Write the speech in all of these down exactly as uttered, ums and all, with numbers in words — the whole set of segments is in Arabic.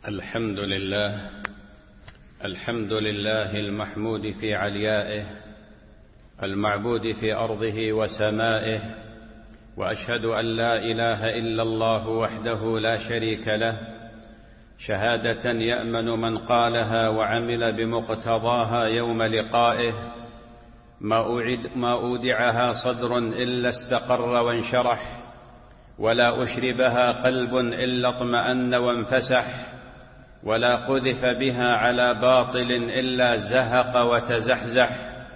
الحمد لله الحمد لله المحمود في عليائه المعبود في أرضه وسمائه، وأشهد أن لا إله إلا الله وحده لا شريك له، شهادة يأمن من قالها وعمل بمقتضاها يوم لقائه. ما أوعد ما أودعها صدر إلا استقر وانشرح، ولا أشربها قلب إلا اطمأن وانفسح، ولا قذف بها على باطل إلا زهق وتزحزح.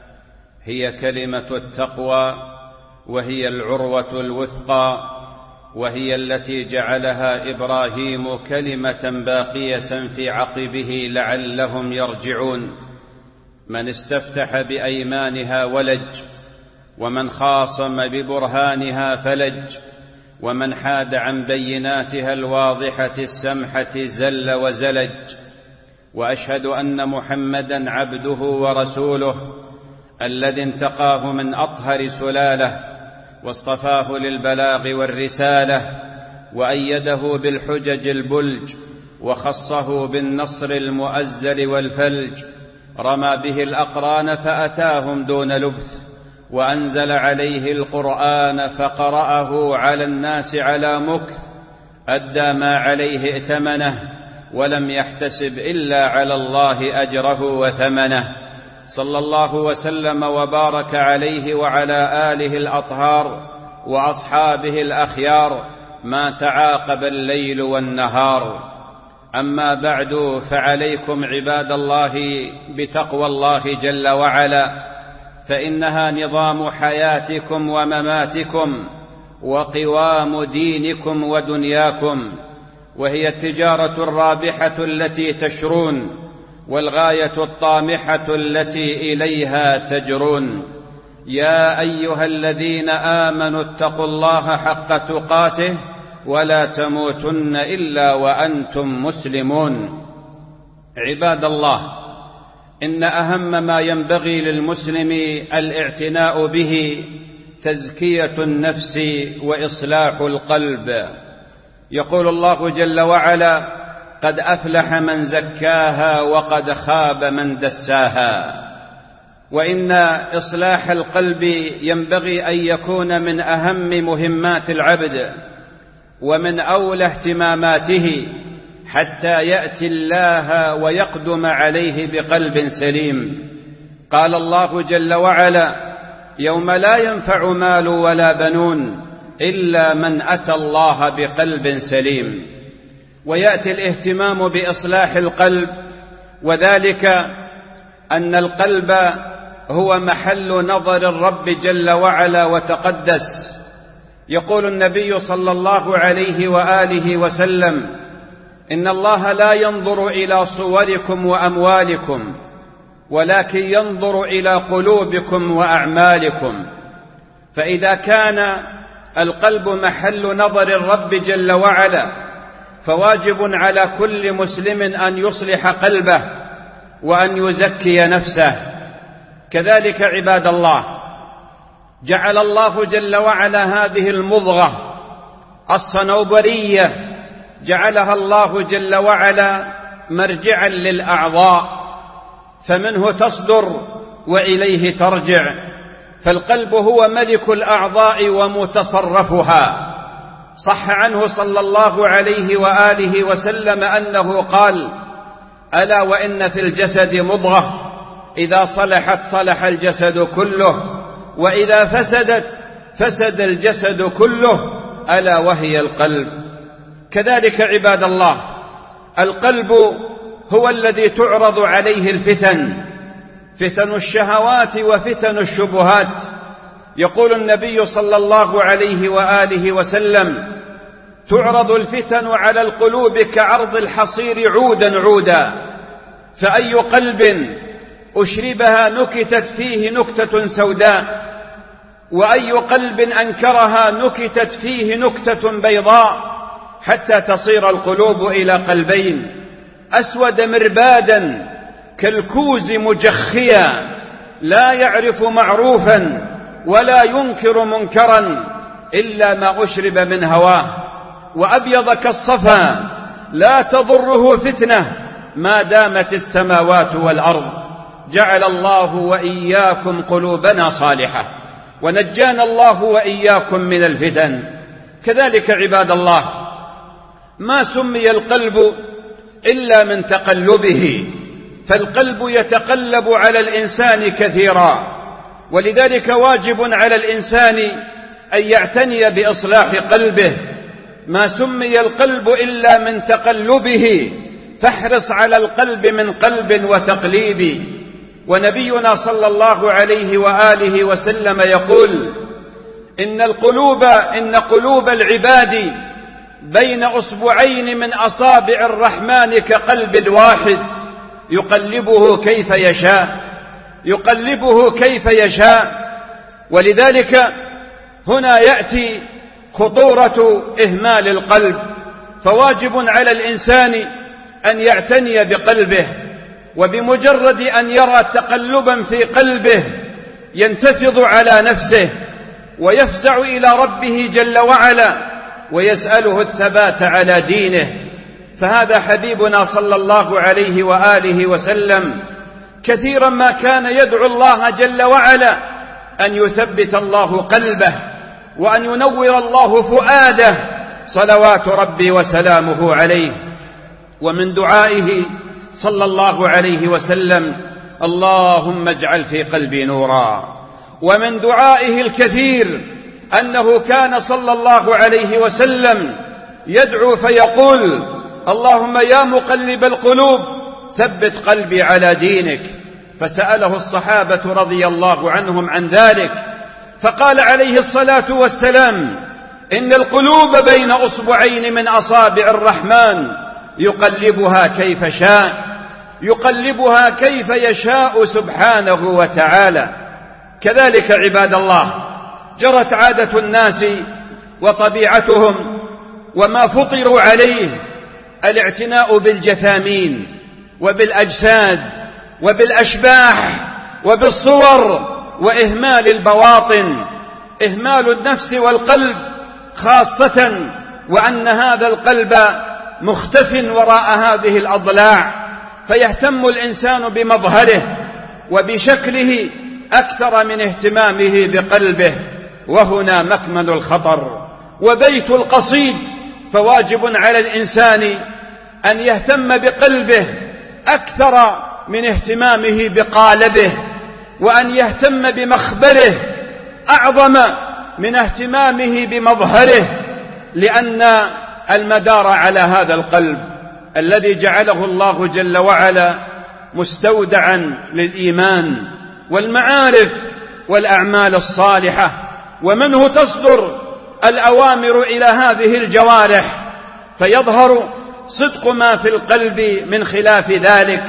هي كلمة التقوى، وهي العروة الوثقى، وهي التي جعلها إبراهيم كلمة باقية في عقبه لعلهم يرجعون. من استفتح بأيمانها ولج، ومن خاصم ببرهانها فلج، ومن حاد عن بيناتها الواضحة السمحة زل وزلج. وأشهد أن محمدًا عبده ورسوله الذي انتقاه من أطهر سلالة، واصطفاه للبلاغ والرسالة، وأيده بالحجج البلج، وخصه بالنصر المؤزر والفلج. رمى به الأقران فأتاهم دون لبث، وأنزل عليه القرآن فقرأه على الناس على مكث. أدى ما عليه ائتمنه، ولم يحتسب إلا على الله أجره وثمنه. صلى الله وسلم وبارك عليه وعلى آله الأطهار وأصحابه الأخيار، ما تعاقب الليل والنهار. أما بعد، فعليكم عباد الله بتقوى الله جل وعلا، فإنها نظام حياتكم ومماتكم، وقوام دينكم ودنياكم، وهي التجارة الرابحة التي تشرون، والغاية الطامحة التي إليها تجرون. يا أيها الذين آمنوا اتقوا الله حق تقاته، ولا تموتن إلا وأنتم مسلمون. عباد الله، إن أهم ما ينبغي للمسلم الاعتناء به تزكية النفس وإصلاح القلب. يقول الله جل وعلا: قد أفلح من زكاها وقد خاب من دساها. وإن إصلاح القلب ينبغي أن يكون من أهم مهمات العبد، ومن أولى اهتماماته، حتى يأتي الله ويقدم عليه بقلب سليم. قال الله جل وعلا: يوم لا ينفع مال ولا بنون إلا من أتى الله بقلب سليم. ويأتي الاهتمام بإصلاح القلب، وذلك أن القلب هو محل نظر الرب جل وعلا وتقدس. يقول النبي صلى الله عليه وآله وسلم: إن الله لا ينظر إلى صوركم وأموالكم، ولكن ينظر إلى قلوبكم وأعمالكم. فإذا كان القلب محل نظر الرب جل وعلا، فواجب على كل مسلم أن يصلح قلبه وأن يزكي نفسه. كذلك عباد الله، جعل الله جل وعلا هذه المضغة الصنوبرية، جعلها الله جل وعلا مرجعا للأعضاء، فمنه تصدر وإليه ترجع. فالقلب هو ملك الأعضاء ومتصرفها. صح عنه صلى الله عليه وآله وسلم أنه قال: ألا وإن في الجسد مضغة إذا صلحت صلح الجسد كله، وإذا فسدت فسد الجسد كله، ألا وهي القلب. كذلك عباد الله، القلب هو الذي تعرض عليه الفتن، فتن الشهوات وفتن الشبهات. يقول النبي صلى الله عليه وآله وسلم: تعرض الفتن على القلوب كعرض الحصير عودا عودا، فأي قلب أشربها نكتت فيه نكتة سوداء، وأي قلب أنكرها نكتت فيه نكتة بيضاء، حتى تصير القلوب إلى قلبين: أسود مربادا كالكوز مجخيا، لا يعرف معروفا ولا ينكر منكرا إلا ما أشرب من هواه، وأبيض كالصفا لا تضره فتنة ما دامت السماوات والأرض. جعل الله وإياكم قلوبنا صالحة، ونجانا الله وإياكم من الفتن. كذلك عباد الله، ما سمي القلب إلا من تقلبه، فالقلب يتقلب على الإنسان كثيرا، ولذلك واجب على الإنسان أن يعتني بإصلاح قلبه. ما سمي القلب إلا من تقلبه، فاحرص على القلب من قلب وتقليب. ونبينا صلى الله عليه وآله وسلم يقول: إن القلوب إن قلوب العباد بين أصبعين من أصابع الرحمن كقلب الواحد يقلبه كيف يشاء يقلبه كيف يشاء. ولذلك هنا يأتي خطورة إهمال القلب، فواجب على الإنسان أن يعتني بقلبه، وبمجرد أن يرى تقلبا في قلبه ينتفض على نفسه ويفزع إلى ربه جل وعلا ويسأله الثبات على دينه. فهذا حبيبنا صلى الله عليه وآله وسلم كثيرا ما كان يدعو الله جل وعلا أن يثبت الله قلبه وأن ينور الله فؤاده صلوات ربي وسلامه عليه. ومن دعائه صلى الله عليه وسلم: اللهم اجعل في قلبي نورا. ومن دعائه الكثير أنه كان صلى الله عليه وسلم يدعو فيقول: اللهم يا مقلب القلوب ثبت قلبي على دينك. فسأله الصحابة رضي الله عنهم عن ذلك، فقال عليه الصلاة والسلام: إن القلوب بين أصبعين من أصابع الرحمن يقلبها كيف شاء يقلبها كيف يشاء سبحانه وتعالى. كذلك عباد الله، جرت عادة الناس وطبيعتهم وما فطروا عليه الاعتناء بالجثامين وبالأجساد وبالأشباح وبالصور، وإهمال البواطن، إهمال النفس والقلب خاصة، وأن هذا القلب مختف وراء هذه الأضلاع، فيهتم الإنسان بمظهره وبشكله أكثر من اهتمامه بقلبه، وهنا مكمن الخطر وبيت القصيد. فواجب على الإنسان أن يهتم بقلبه أكثر من اهتمامه بقالبه، وأن يهتم بمخبره أعظم من اهتمامه بمظهره، لأن المدار على هذا القلب الذي جعله الله جل وعلا مستودعا للإيمان والمعارف والأعمال الصالحة، ومنه تصدر الأوامر إلى هذه الجوارح، فيظهر صدق ما في القلب من خلاف ذلك.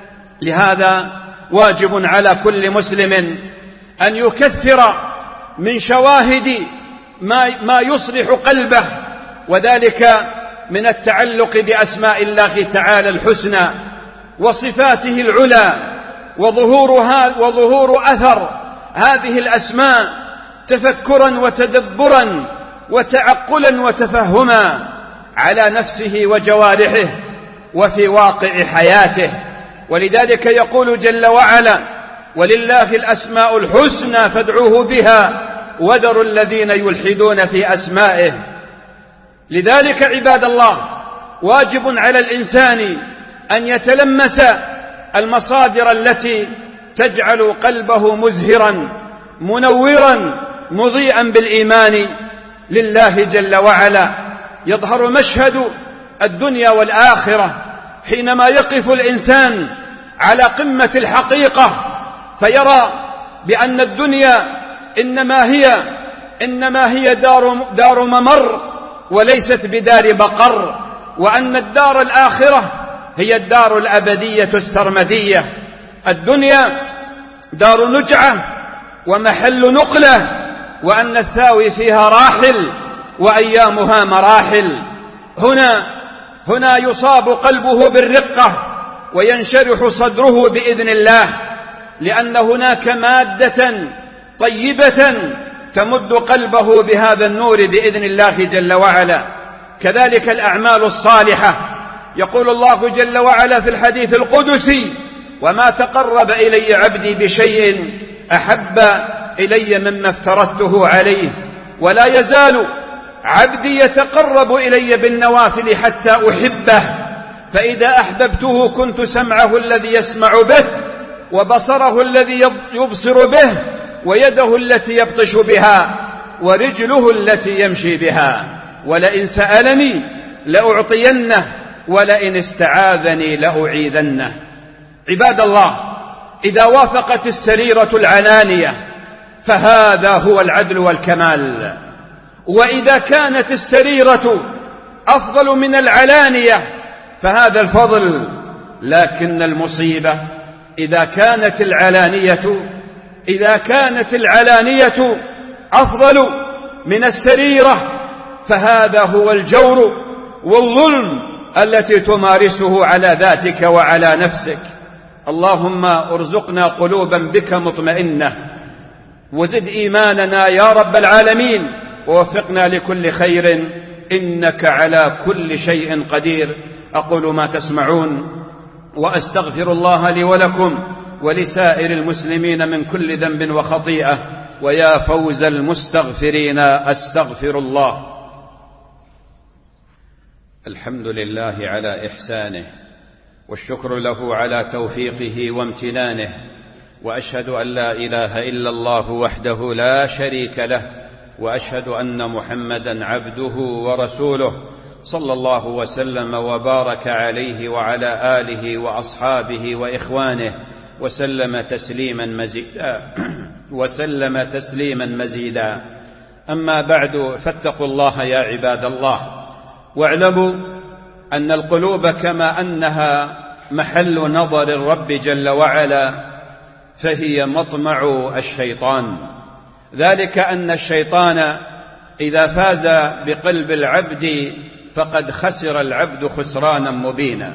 لهذا واجب على كل مسلم أن يكثر من شواهد ما, ما يصلح قلبه، وذلك من التعلق بأسماء الله تعالى الحسنى وصفاته العلى، وظهورها وظهور أثر هذه الأسماء تفكرا وتدبرا وتعقلا وتفهما على نفسه وجوارحه وفي واقع حياته. ولذلك يقول جل وعلا: ولله الأسماء الحسنى فادعوه بها وذروا الذين يلحدون في أسمائه. لذلك عباد الله، واجب على الإنسان أن يتلمس المصادر التي تجعل قلبه مزهرا منورا مضيئا بالإيمان لله جل وعلا. يظهر مشهد الدنيا والآخرة حينما يقف الإنسان على قمة الحقيقة، فيرى بأن الدنيا إنما هي إنما هي دار دار ممر وليست بدار بقر، وأن الدار الآخرة هي الدار الأبدية السرمدية. الدنيا دار نجعة ومحل نقلة، وأن الثاوي فيها راحل وأيامها مراحل. هنا هنا يصاب قلبه بالرقة وينشرح صدره بإذن الله، لأن هناك مادة طيبة تمد قلبه بهذا النور بإذن الله جل وعلا. كذلك الأعمال الصالحة يقول الله جل وعلا في الحديث القدسي: وما تقرب إلي عبدي بشيء أحب إلي مما افترضته عليه، ولا يزال عبدي يتقرب إلي بالنوافل حتى أحبه، فإذا أحببته كنت سمعه الذي يسمع به، وبصره الذي يبصر به، ويده التي يبطش بها، ورجله التي يمشي بها، ولئن سألني لأعطينه، ولئن استعاذني لأعيذنه. عباد الله، إذا وافقت السريرة العلانية فهذا هو العدل والكمال، وإذا كانت السريرة أفضل من العلانية فهذا الفضل. لكن المصيبة إذا كانت العلانية إذا كانت العلانية أفضل من السريرة فهذا هو الجور والظلم التي تمارسه على ذاتك وعلى نفسك. اللهم ارزقنا قلوبا بك مطمئنة، وزد إيماننا يا رب العالمين، ووفقنا لكل خير، إنك على كل شيء قدير. أقول ما تسمعون، وأستغفر الله لي ولكم ولسائر المسلمين من كل ذنب وخطيئة، ويا فوز المستغفرين أستغفر الله. الحمد لله على إحسانه، والشكر له على توفيقه وامتنانه، وأشهد أن لا إله إلا الله وحده لا شريك له، وأشهد أن محمدا عبده ورسوله، صلى الله وسلم وبارك عليه وعلى آله وأصحابه وإخوانه، وسلم تسليما مزيدا وسلم تسليما مزيدا. أما بعد، فاتقوا الله يا عباد الله، واعلموا أن القلوب كما أنها محل نظر الرب جل وعلا فهي مطمع الشيطان، ذلك أن الشيطان إذا فاز بقلب العبد فقد خسر العبد خسرانا مبينا.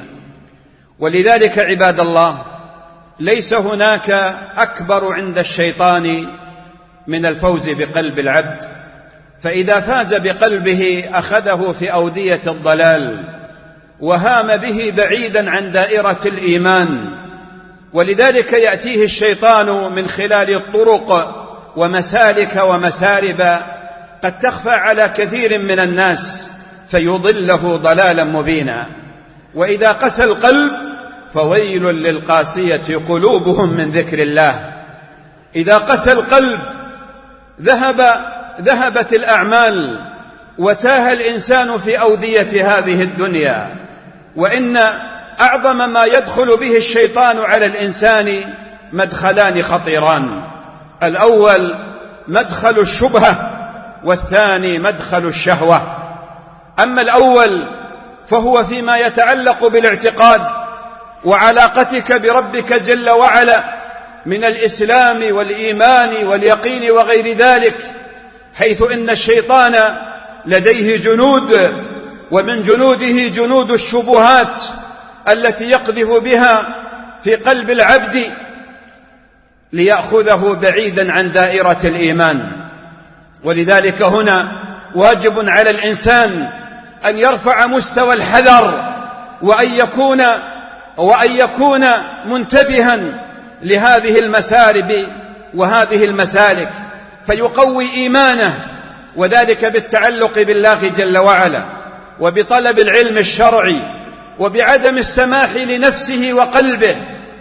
ولذلك عباد الله، ليس هناك أكبر عند الشيطان من الفوز بقلب العبد، فإذا فاز بقلبه أخذه في أودية الضلال وهام به بعيدا عن دائرة الإيمان. ولذلك يأتيه الشيطان من خلال الطرق ومسالك ومسارب قد تخفى على كثير من الناس فيضله ضلالا مبينا. وإذا قسى القلب فويل للقاسية قلوبهم من ذكر الله. إذا قسى القلب ذهب ذهبت الأعمال وتاه الإنسان في أودية هذه الدنيا. وإن أعظم ما يدخل به الشيطان على الإنسان مدخلان خطيران: الأول مدخل الشبهة، والثاني مدخل الشهوة. أما الأول فهو فيما يتعلق بالاعتقاد وعلاقتك بربك جل وعلا من الإسلام والإيمان واليقين وغير ذلك، حيث إن الشيطان لديه جنود، ومن جنوده جنود الشبهات التي يقذف بها في قلب العبد ليأخذه بعيدا عن دائرة الإيمان. ولذلك هنا واجب على الإنسان أن يرفع مستوى الحذر، وأن يكون وأن يكون منتبها لهذه المسارب وهذه المسالك، فيقوي إيمانه، وذلك بالتعلق بالله جل وعلا، وبطلب العلم الشرعي، وبعدم السماح لنفسه وقلبه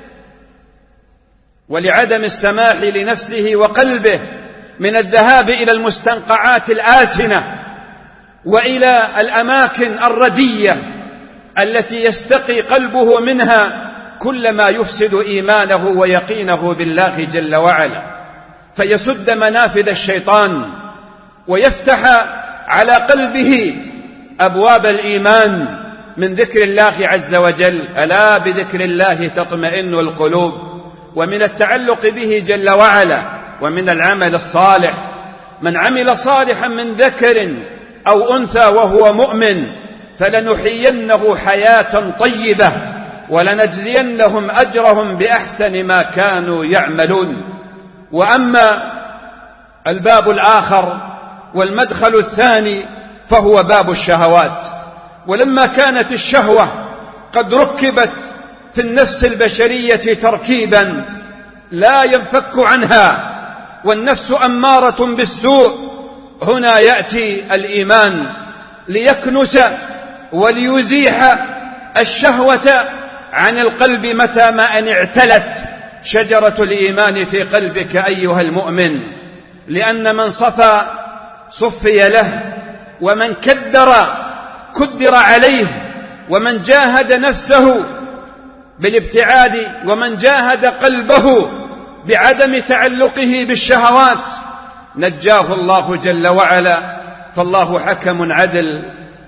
ولعدم السماح لنفسه وقلبه من الذهاب إلى المستنقعات الآسنة وإلى الأماكن الردية التي يستقي قلبه منها كل ما يفسد إيمانه ويقينه بالله جل وعلا، فيسد منافذ الشيطان ويفتح على قلبه أبواب الإيمان من ذكر الله عز وجل. ألا بذكر الله تطمئن القلوب. ومن التعلق به جل وعلا ومن العمل الصالح: من عمل صالحا من ذكر أو أنثى وهو مؤمن فلنحيينه حياة طيبة ولنجزينهم أجرهم بأحسن ما كانوا يعملون. وأما الباب الآخر والمدخل الثاني فهو باب الشهوات. ولما كانت الشهوة قد ركبت في النفس البشرية تركيبا لا ينفك عنها، والنفس أمارة بالسوء. هنا يأتي الإيمان ليكنس وليزيح الشهوة عن القلب متى ما أن اعتلت شجرة الإيمان في قلبك أيها المؤمن، لأن من صفى صفي له، ومن كدر كدر عليه، ومن جاهد نفسه بالابتعاد، ومن جاهد قلبه بعدم تعلقه بالشهوات نجاه الله جل وعلا. فالله حكم عدل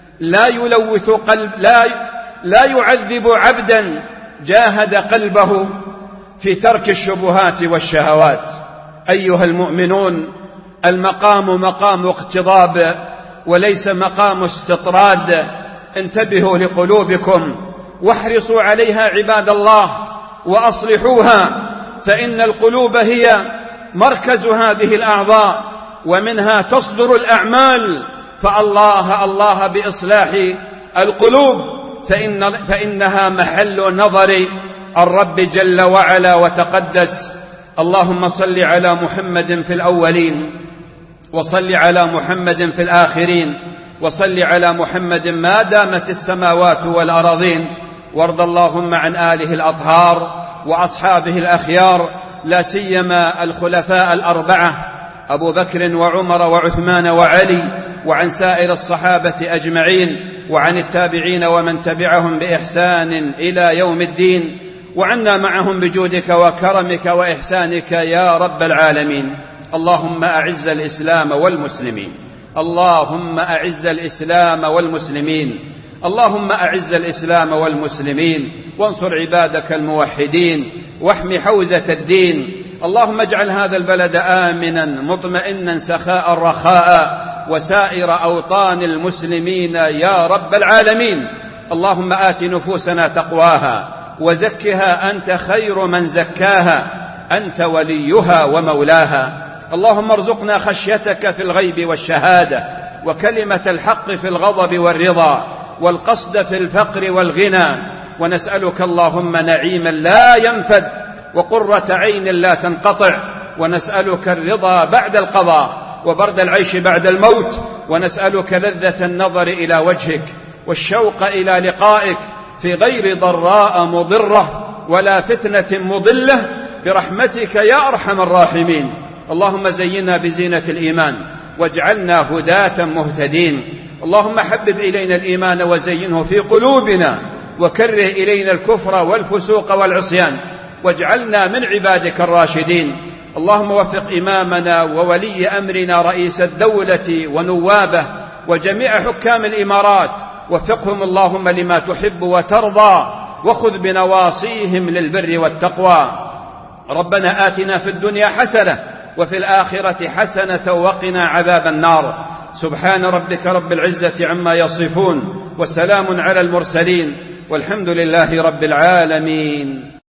لا يلوث قلب لا لا يعذب عبدا جاهد قلبه في ترك الشبهات والشهوات. أيها المؤمنون، المقام مقام اقتضاب وليس مقام استطراد. انتبهوا لقلوبكم واحرصوا عليها عباد الله وأصلحوها، فإن القلوب هي مركز هذه الأعضاء، ومنها تصدر الأعمال. فالله الله بإصلاح القلوب، فإن فإنها محل نظر الرب جل وعلا وتقدس. اللهم صل على محمد في الأولين، وصل على محمد في الآخرين، وصل على محمد ما دامت السماوات والأراضين. وارض اللهم عن آله الأطهار وأصحابه الأخيار، لا سيما الخلفاء الأربعة أبو بكر وعمر وعثمان وعلي، وعن سائر الصحابة أجمعين، وعن التابعين ومن تبعهم بإحسان إلى يوم الدين، وعنا معهم بجودك وكرمك وإحسانك يا رب العالمين. اللهم أعز الإسلام والمسلمين، اللهم أعز الإسلام والمسلمين، اللهم أعز الإسلام والمسلمين، وانصر عبادك الموحدين، واحم حوزة الدين. اللهم اجعل هذا البلد آمنا مطمئنا سخاء رخاء، وسائر أوطان المسلمين يا رب العالمين. اللهم آت نفوسنا تقواها وزكها أنت خير من زكاها، أنت وليها ومولاها. اللهم ارزقنا خشيتك في الغيب والشهادة، وكلمة الحق في الغضب والرضا، والقصد في الفقر والغنى. ونسألك اللهم نعيما لا ينفد، وقرة عين لا تنقطع. ونسألك الرضا بعد القضاء، وبرد العيش بعد الموت. ونسألك لذة النظر إلى وجهك، والشوق إلى لقائك، في غير ضراء مضرة ولا فتنة مضلة، برحمتك يا أرحم الراحمين. اللهم زينا بزينة الإيمان، واجعلنا هداة مهتدين. اللهم حبب إلينا الإيمان وزينه في قلوبنا، وكره إلينا الكفر والفسوق والعصيان، واجعلنا من عبادك الراشدين. اللهم وفق إمامنا وولي أمرنا رئيس الدولة ونوابه وجميع حكام الإمارات، وفقهم اللهم لما تحب وترضى، وخذ بنواصيهم للبر والتقوى. ربنا آتنا في الدنيا حسنة، وفي الآخرة حسنة، وقنا عذاب النار. سبحان ربك رب العزة عما يصفون، وسلام على المرسلين، والحمد لله رب العالمين.